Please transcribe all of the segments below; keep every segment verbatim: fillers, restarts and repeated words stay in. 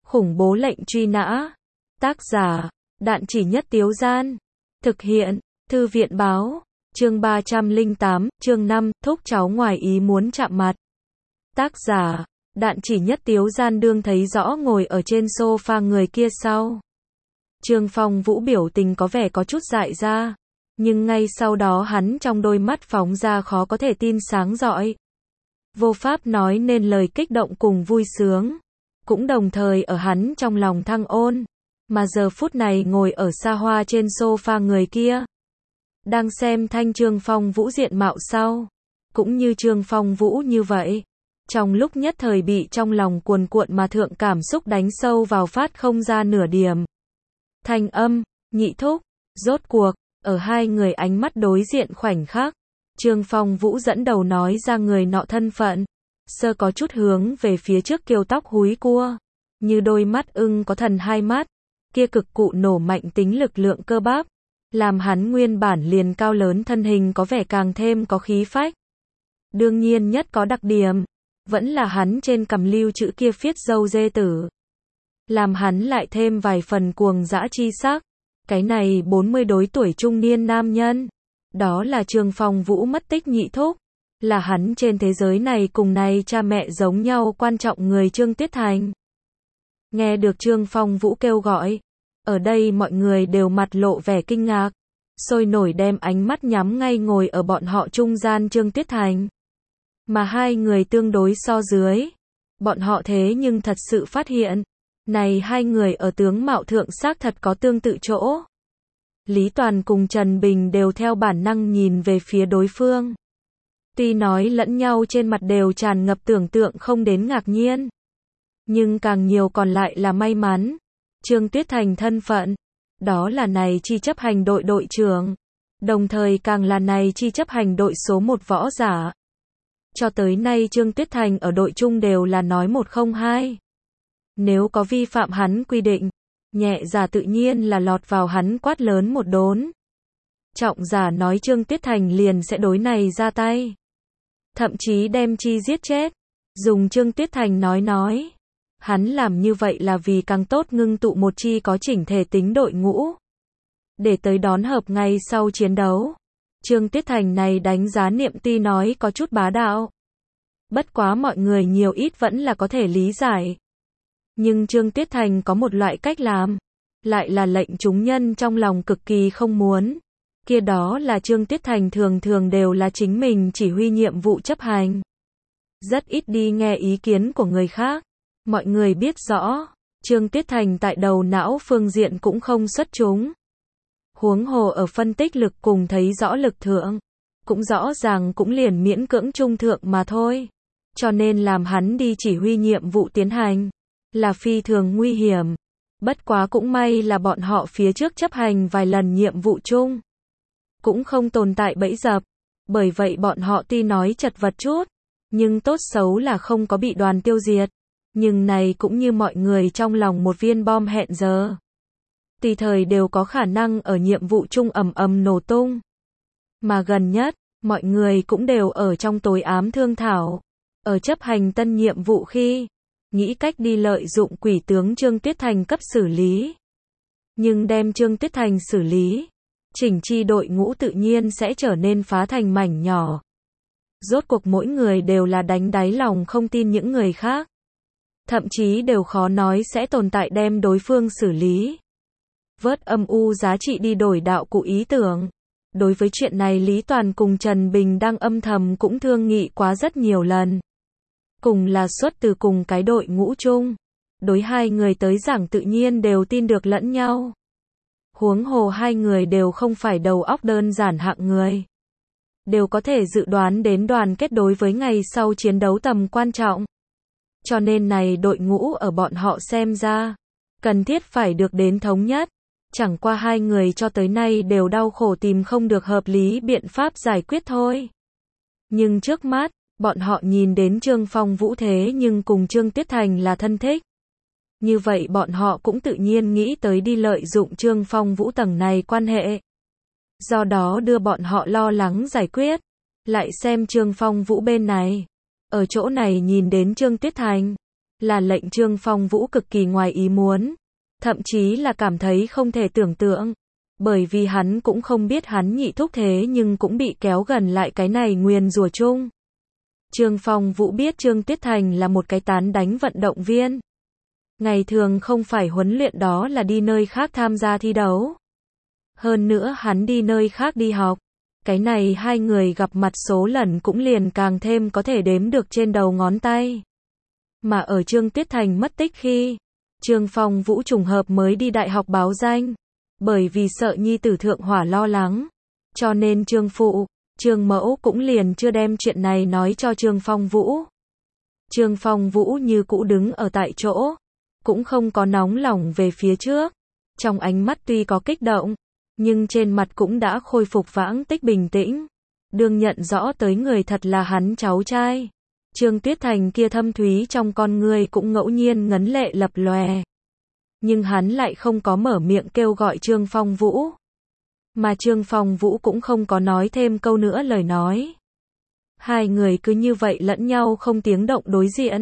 Khủng bố lệnh truy nã. Tác giả, Đạn Chỉ Nhất Tiếu Gian. Thực hiện, Thư viện báo. Chương ba trăm lẻ tám, chương năm, thúc cháu ngoài ý muốn chạm mặt. Tác giả, Đạn Chỉ Nhất Tiếu Gian đương thấy rõ ngồi ở trên sofa người kia sau. Trương Phong Vũ biểu tình có vẻ có chút dại ra, nhưng ngay sau đó hắn trong đôi mắt phóng ra khó có thể tin sáng rọi. Vô pháp nói nên lời kích động cùng vui sướng, cũng đồng thời ở hắn trong lòng thăng ôn, mà giờ phút này ngồi ở xa hoa trên sofa người kia. Đang xem thanh Trương Phong Vũ diện mạo sau, cũng như Trương Phong Vũ như vậy. Trong lúc nhất thời bị trong lòng cuồn cuộn mà thượng cảm xúc đánh sâu vào phát không ra nửa điểm. Thanh âm, nhị thúc, rốt cuộc, ở hai người ánh mắt đối diện khoảnh khắc, Trương Phong Vũ dẫn đầu nói ra người nọ thân phận, sơ có chút hướng về phía trước kiều tóc húi cua, như đôi mắt ưng có thần hai mắt, kia cực cụ nổ mạnh tính lực lượng cơ bắp, làm hắn nguyên bản liền cao lớn thân hình có vẻ càng thêm có khí phách. Đương nhiên nhất có đặc điểm, vẫn là hắn trên cằm lưu chữ kia phiết râu dê tử, làm hắn lại thêm vài phần cuồng dã chi sắc. Cái này bốn mươi đối tuổi trung niên nam nhân, đó là Trương Phong Vũ mất tích nhị thúc, là hắn trên thế giới này cùng này cha mẹ giống nhau quan trọng người Trương Tiết Thành. Nghe được Trương Phong Vũ kêu gọi, ở đây mọi người đều mặt lộ vẻ kinh ngạc, sôi nổi đem ánh mắt nhắm ngay ngồi ở bọn họ trung gian Trương Tiết Thành. Mà hai người tương đối so dưới, bọn họ thế nhưng thật sự phát hiện, này hai người ở tướng mạo thượng xác thật có tương tự chỗ. Lý Toàn cùng Trần Bình đều theo bản năng nhìn về phía đối phương. Tuy nói lẫn nhau trên mặt đều tràn ngập tưởng tượng không đến ngạc nhiên, nhưng càng nhiều còn lại là may mắn. Trương Tiết Thành thân phận, đó là này chi chấp hành đội đội trưởng, đồng thời càng là này chi chấp hành đội số một võ giả. Cho tới nay Trương Tiết Thành ở đội chung đều là nói một không hai. Nếu có vi phạm hắn quy định, nhẹ giả tự nhiên là lọt vào hắn quát lớn một đốn. Trọng giả nói Trương Tiết Thành liền sẽ đối này ra tay, thậm chí đem chi giết chết. Dùng Trương Tiết Thành nói nói, hắn làm như vậy là vì càng tốt ngưng tụ một chi có chỉnh thể tính đội ngũ, để tới đón hợp ngay sau chiến đấu. Trương Tiết Thành này đánh giá niệm tuy nói có chút bá đạo, bất quá mọi người nhiều ít vẫn là có thể lý giải. Nhưng Trương Tiết Thành có một loại cách làm, lại là lệnh chúng nhân trong lòng cực kỳ không muốn. Kia đó là Trương Tiết Thành thường thường đều là chính mình chỉ huy nhiệm vụ chấp hành, rất ít đi nghe ý kiến của người khác. Mọi người biết rõ, Trương Tiết Thành tại đầu não phương diện cũng không xuất chúng. Huống hồ ở phân tích lực cùng thấy rõ lực thượng, cũng rõ ràng cũng liền miễn cưỡng trung thượng mà thôi. Cho nên làm hắn đi chỉ huy nhiệm vụ tiến hành, là phi thường nguy hiểm. Bất quá cũng may là bọn họ phía trước chấp hành vài lần nhiệm vụ chung, cũng không tồn tại bẫy dập. Bởi vậy bọn họ tuy nói chật vật chút, nhưng tốt xấu là không có bị đoàn tiêu diệt. Nhưng này cũng như mọi người trong lòng một viên bom hẹn giờ, tùy thời đều có khả năng ở nhiệm vụ chung ầm ầm nổ tung. Mà gần nhất, mọi người cũng đều ở trong tối ám thương thảo, ở chấp hành tân nhiệm vụ khi, nghĩ cách đi lợi dụng quỷ tướng Trương Tiết Thành cấp xử lý. Nhưng đem Trương Tiết Thành xử lý, chỉnh chi đội ngũ tự nhiên sẽ trở nên phá thành mảnh nhỏ. Rốt cuộc mỗi người đều là đánh đáy lòng không tin những người khác, thậm chí đều khó nói sẽ tồn tại đem đối phương xử lý, vớt âm u giá trị đi đổi đạo cụ ý tưởng. Đối với chuyện này Lý Toàn cùng Trần Bình đang âm thầm cũng thương nghị quá rất nhiều lần. Cùng là xuất từ cùng cái đội ngũ chung, đối hai người tới giảng tự nhiên đều tin được lẫn nhau. Huống hồ hai người đều không phải đầu óc đơn giản hạng người, đều có thể dự đoán đến đoàn kết đối với ngày sau chiến đấu tầm quan trọng. Cho nên này đội ngũ ở bọn họ xem ra, cần thiết phải được đến thống nhất. Chẳng qua hai người cho tới nay đều đau khổ tìm không được hợp lý biện pháp giải quyết thôi. Nhưng trước mắt, bọn họ nhìn đến Trương Phong Vũ thế nhưng cùng Trương Tiết Thành là thân thích. Như vậy bọn họ cũng tự nhiên nghĩ tới đi lợi dụng Trương Phong Vũ tầng này quan hệ. Do đó đưa bọn họ lo lắng giải quyết. Lại xem Trương Phong Vũ bên này, ở chỗ này nhìn đến Trương Tiết Thành, là lệnh Trương Phong Vũ cực kỳ ngoài ý muốn, thậm chí là cảm thấy không thể tưởng tượng, bởi vì hắn cũng không biết hắn nhị thúc thế nhưng cũng bị kéo gần lại cái này nguyền rủa chung. Trương Phong Vũ biết Trương Tuyết Thành là một cái tán đánh vận động viên. Ngày thường không phải huấn luyện đó là đi nơi khác tham gia thi đấu. Hơn nữa hắn đi nơi khác đi học. Cái này hai người gặp mặt số lần cũng liền càng thêm có thể đếm được trên đầu ngón tay. Mà ở Trương Tuyết Thành mất tích khi, Trương Phong Vũ trùng hợp mới đi đại học báo danh. Bởi vì sợ nhi tử thượng hỏa lo lắng. Cho nên Trương Phụ, Trương Mẫu cũng liền chưa đem chuyện này nói cho Trương Phong Vũ. Trương Phong Vũ như cũ đứng ở tại chỗ, cũng không có nóng lòng về phía trước. Trong ánh mắt tuy có kích động, nhưng trên mặt cũng đã khôi phục vãng tích bình tĩnh. Đương nhận rõ tới người thật là hắn cháu trai. Trương Tuyết Thành kia thâm thúy trong con người cũng ngẫu nhiên ngấn lệ lập lòe. Nhưng hắn lại không có mở miệng kêu gọi Trương Phong Vũ. Mà Trương Phong Vũ cũng không có nói thêm câu nữa lời nói. Hai người cứ như vậy lẫn nhau không tiếng động đối diện.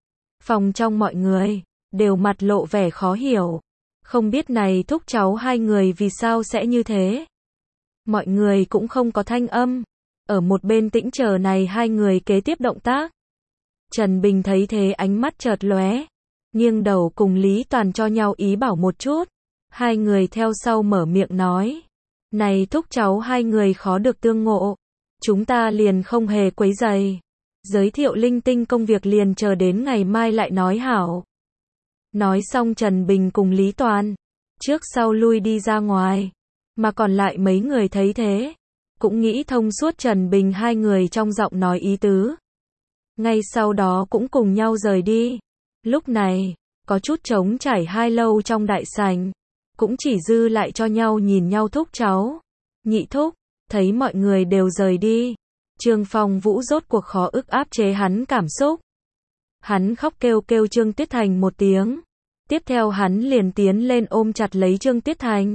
Phòng trong mọi người đều mặt lộ vẻ khó hiểu. Không biết này thúc cháu hai người vì sao sẽ như thế. Mọi người cũng không có thanh âm. Ở một bên tĩnh chờ này hai người kế tiếp động tác. Trần Bình thấy thế ánh mắt chợt lóe. Nghiêng đầu cùng Lý Toàn cho nhau ý bảo một chút. Hai người theo sau mở miệng nói. Này thúc cháu hai người khó được tương ngộ. Chúng ta liền không hề quấy rầy. Giới thiệu linh tinh công việc liền chờ đến ngày mai lại nói hảo. Nói xong Trần Bình cùng Lý Toàn. Trước sau lui đi ra ngoài. Mà còn lại mấy người thấy thế. Cũng nghĩ thông suốt Trần Bình hai người trong giọng nói ý tứ. Ngay sau đó cũng cùng nhau rời đi. Lúc này, có chút trống trải hai lâu trong đại sảnh. Cũng chỉ dư lại cho nhau nhìn nhau thúc cháu. Nhị thúc, thấy mọi người đều rời đi. Trương Phong Vũ rốt cuộc khó ức áp chế hắn cảm xúc. Hắn khóc kêu kêu Trương Tuyết Thành một tiếng. Tiếp theo hắn liền tiến lên ôm chặt lấy Trương Tuyết Thành.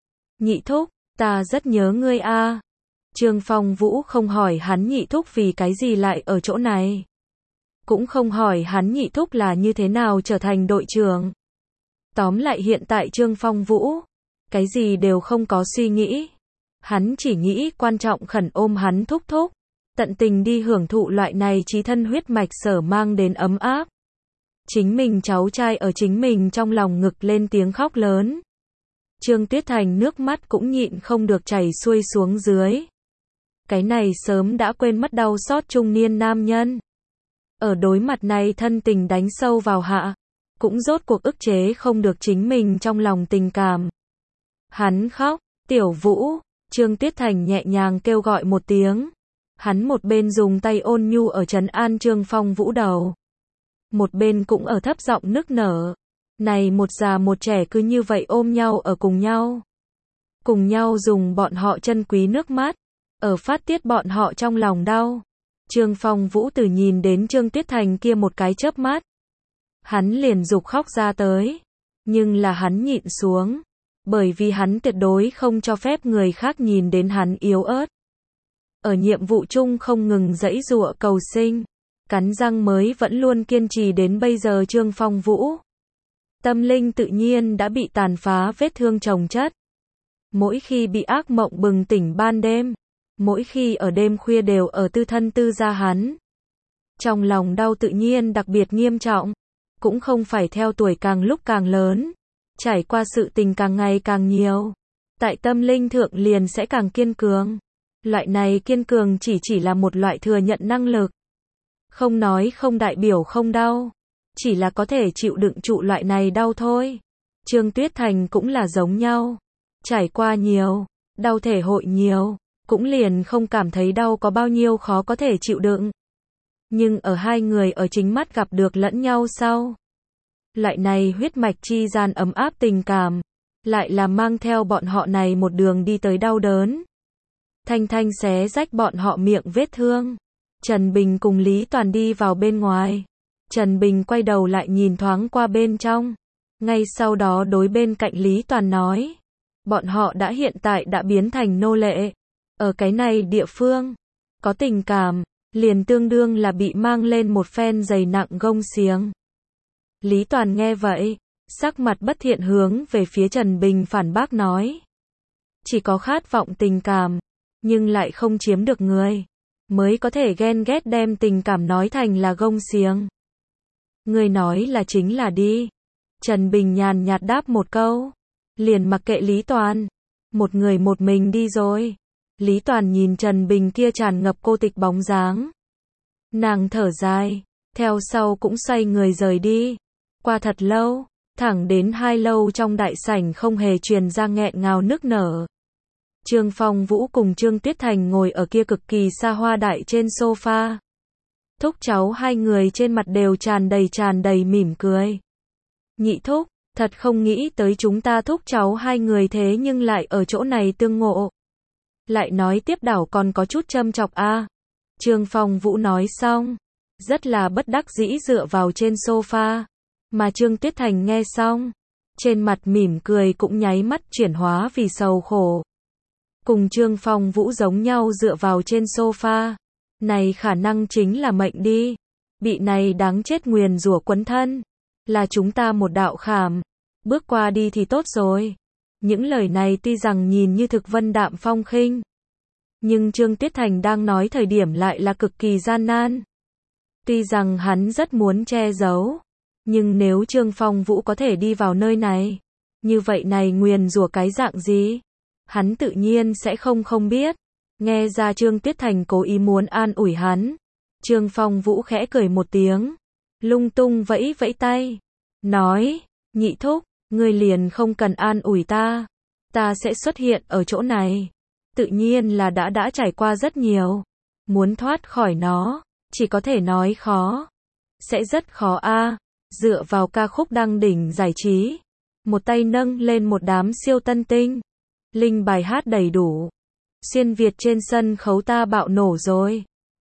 Nhị thúc, ta rất nhớ ngươi a. Trương Phong Vũ không hỏi hắn nhị thúc vì cái gì lại ở chỗ này. Cũng không hỏi hắn nhị thúc là như thế nào trở thành đội trưởng. Tóm lại hiện tại Trương Phong Vũ, cái gì đều không có suy nghĩ. Hắn chỉ nghĩ quan trọng khẩn ôm hắn thúc thúc. Tận tình đi hưởng thụ loại này chí thân huyết mạch sở mang đến ấm áp. Chính mình cháu trai ở chính mình trong lòng ngực lên tiếng khóc lớn. Trương Tuyết Thành nước mắt cũng nhịn không được chảy xuôi xuống dưới. Cái này sớm đã quên mất đau xót trung niên nam nhân. Ở đối mặt này thân tình đánh sâu vào hạ. Cũng rốt cuộc ức chế không được chính mình trong lòng tình cảm. Hắn khóc, Tiểu Vũ, Trương Tuyết Thành nhẹ nhàng kêu gọi một tiếng. Hắn một bên dùng tay ôn nhu ở trấn an Trương Phong Vũ đầu. Một bên cũng ở thấp giọng nức nở. Này một già một trẻ cứ như vậy ôm nhau ở cùng nhau. Cùng nhau dùng bọn họ chân quý nước mắt. Ở phát tiết bọn họ trong lòng đau. Trương Phong Vũ từ nhìn đến Trương Tuyết Thành kia một cái chớp mắt. Hắn liền dục khóc ra tới. Nhưng là hắn nhịn xuống. Bởi vì hắn tuyệt đối không cho phép người khác nhìn đến hắn yếu ớt. Ở nhiệm vụ chung không ngừng giãy giụa cầu sinh. Cắn răng mới vẫn luôn kiên trì đến bây giờ Trương Phong Vũ. Tâm linh tự nhiên đã bị tàn phá vết thương chồng chất. Mỗi khi bị ác mộng bừng tỉnh ban đêm. Mỗi khi ở đêm khuya đều ở tư thân tư gia hắn. Trong lòng đau tự nhiên đặc biệt nghiêm trọng. Cũng không phải theo tuổi càng lúc càng lớn. Trải qua sự tình càng ngày càng nhiều. Tại tâm linh thượng liền sẽ càng kiên cường. Loại này kiên cường chỉ chỉ là một loại thừa nhận năng lực. Không nói không đại biểu không đau. Chỉ là có thể chịu đựng trụ loại này đau thôi. Trương Tuyết Thành cũng là giống nhau. Trải qua nhiều. Đau thể hội nhiều. Cũng liền không cảm thấy đau có bao nhiêu khó có thể chịu đựng. Nhưng ở hai người ở chính mắt gặp được lẫn nhau sau. Loại này huyết mạch chi gian ấm áp tình cảm. Lại là mang theo bọn họ này một đường đi tới đau đớn. Thanh thanh xé rách bọn họ miệng vết thương. Trần Bình cùng Lý Toàn đi vào bên ngoài. Trần Bình quay đầu lại nhìn thoáng qua bên trong. Ngay sau đó đối bên cạnh Lý Toàn nói. Bọn họ đã hiện tại đã biến thành nô lệ. Ở cái này địa phương. Có tình cảm. Liền tương đương là bị mang lên một phen dày nặng gông xiềng. Lý Toàn nghe vậy, sắc mặt bất thiện hướng về phía Trần Bình phản bác nói. Chỉ có khát vọng tình cảm, nhưng lại không chiếm được người, mới có thể ghen ghét đem tình cảm nói thành là gông xiềng. Người nói là chính là đi. Trần Bình nhàn nhạt đáp một câu, liền mặc kệ Lý Toàn, một người một mình đi rồi. Lý Toàn nhìn Trần Bình kia tràn ngập cô tịch bóng dáng. Nàng thở dài, theo sau cũng xoay người rời đi. Qua thật lâu, thẳng đến hai lâu trong đại sảnh không hề truyền ra nghẹn ngào nức nở. Trương Phong Vũ cùng Trương Tuyết Thành ngồi ở kia cực kỳ xa hoa đại trên sofa. Thúc cháu hai người trên mặt đều tràn đầy tràn đầy mỉm cười. Nhị thúc, thật không nghĩ tới chúng ta thúc cháu hai người thế nhưng lại ở chỗ này tương ngộ. Lại nói tiếp đảo còn có chút châm chọc a. À. Trương Phong Vũ nói xong, rất là bất đắc dĩ dựa vào trên sofa. Mà Trương Tuyết Thành nghe xong, trên mặt mỉm cười cũng nháy mắt chuyển hóa vì sầu khổ. Cùng Trương Phong Vũ giống nhau dựa vào trên sofa. Này khả năng chính là mệnh đi. Bị này đáng chết nguyền rủa quấn thân. Là chúng ta một đạo khảm. Bước qua đi thì tốt rồi. Những lời này tuy rằng nhìn như thực vân đạm phong khinh, nhưng Trương Tuyết Thành đang nói thời điểm lại là cực kỳ gian nan. Tuy rằng hắn rất muốn che giấu, nhưng nếu Trương Phong Vũ có thể đi vào nơi này, như vậy này nguyền rủa cái dạng gì? Hắn tự nhiên sẽ không không biết. Nghe ra Trương Tuyết Thành cố ý muốn an ủi hắn. Trương Phong Vũ khẽ cười một tiếng, lung tung vẫy vẫy tay, nói, nhị thúc, ngươi liền không cần an ủi ta. Ta sẽ xuất hiện ở chỗ này. Tự nhiên là đã đã trải qua rất nhiều. Muốn thoát khỏi nó, chỉ có thể nói khó. Sẽ rất khó a. À. Dựa vào ca khúc đăng đỉnh giải trí, một tay nâng lên một đám siêu tân tinh. Linh bài hát đầy đủ. Xuyên Việt trên sân khấu ta bạo nổ rồi.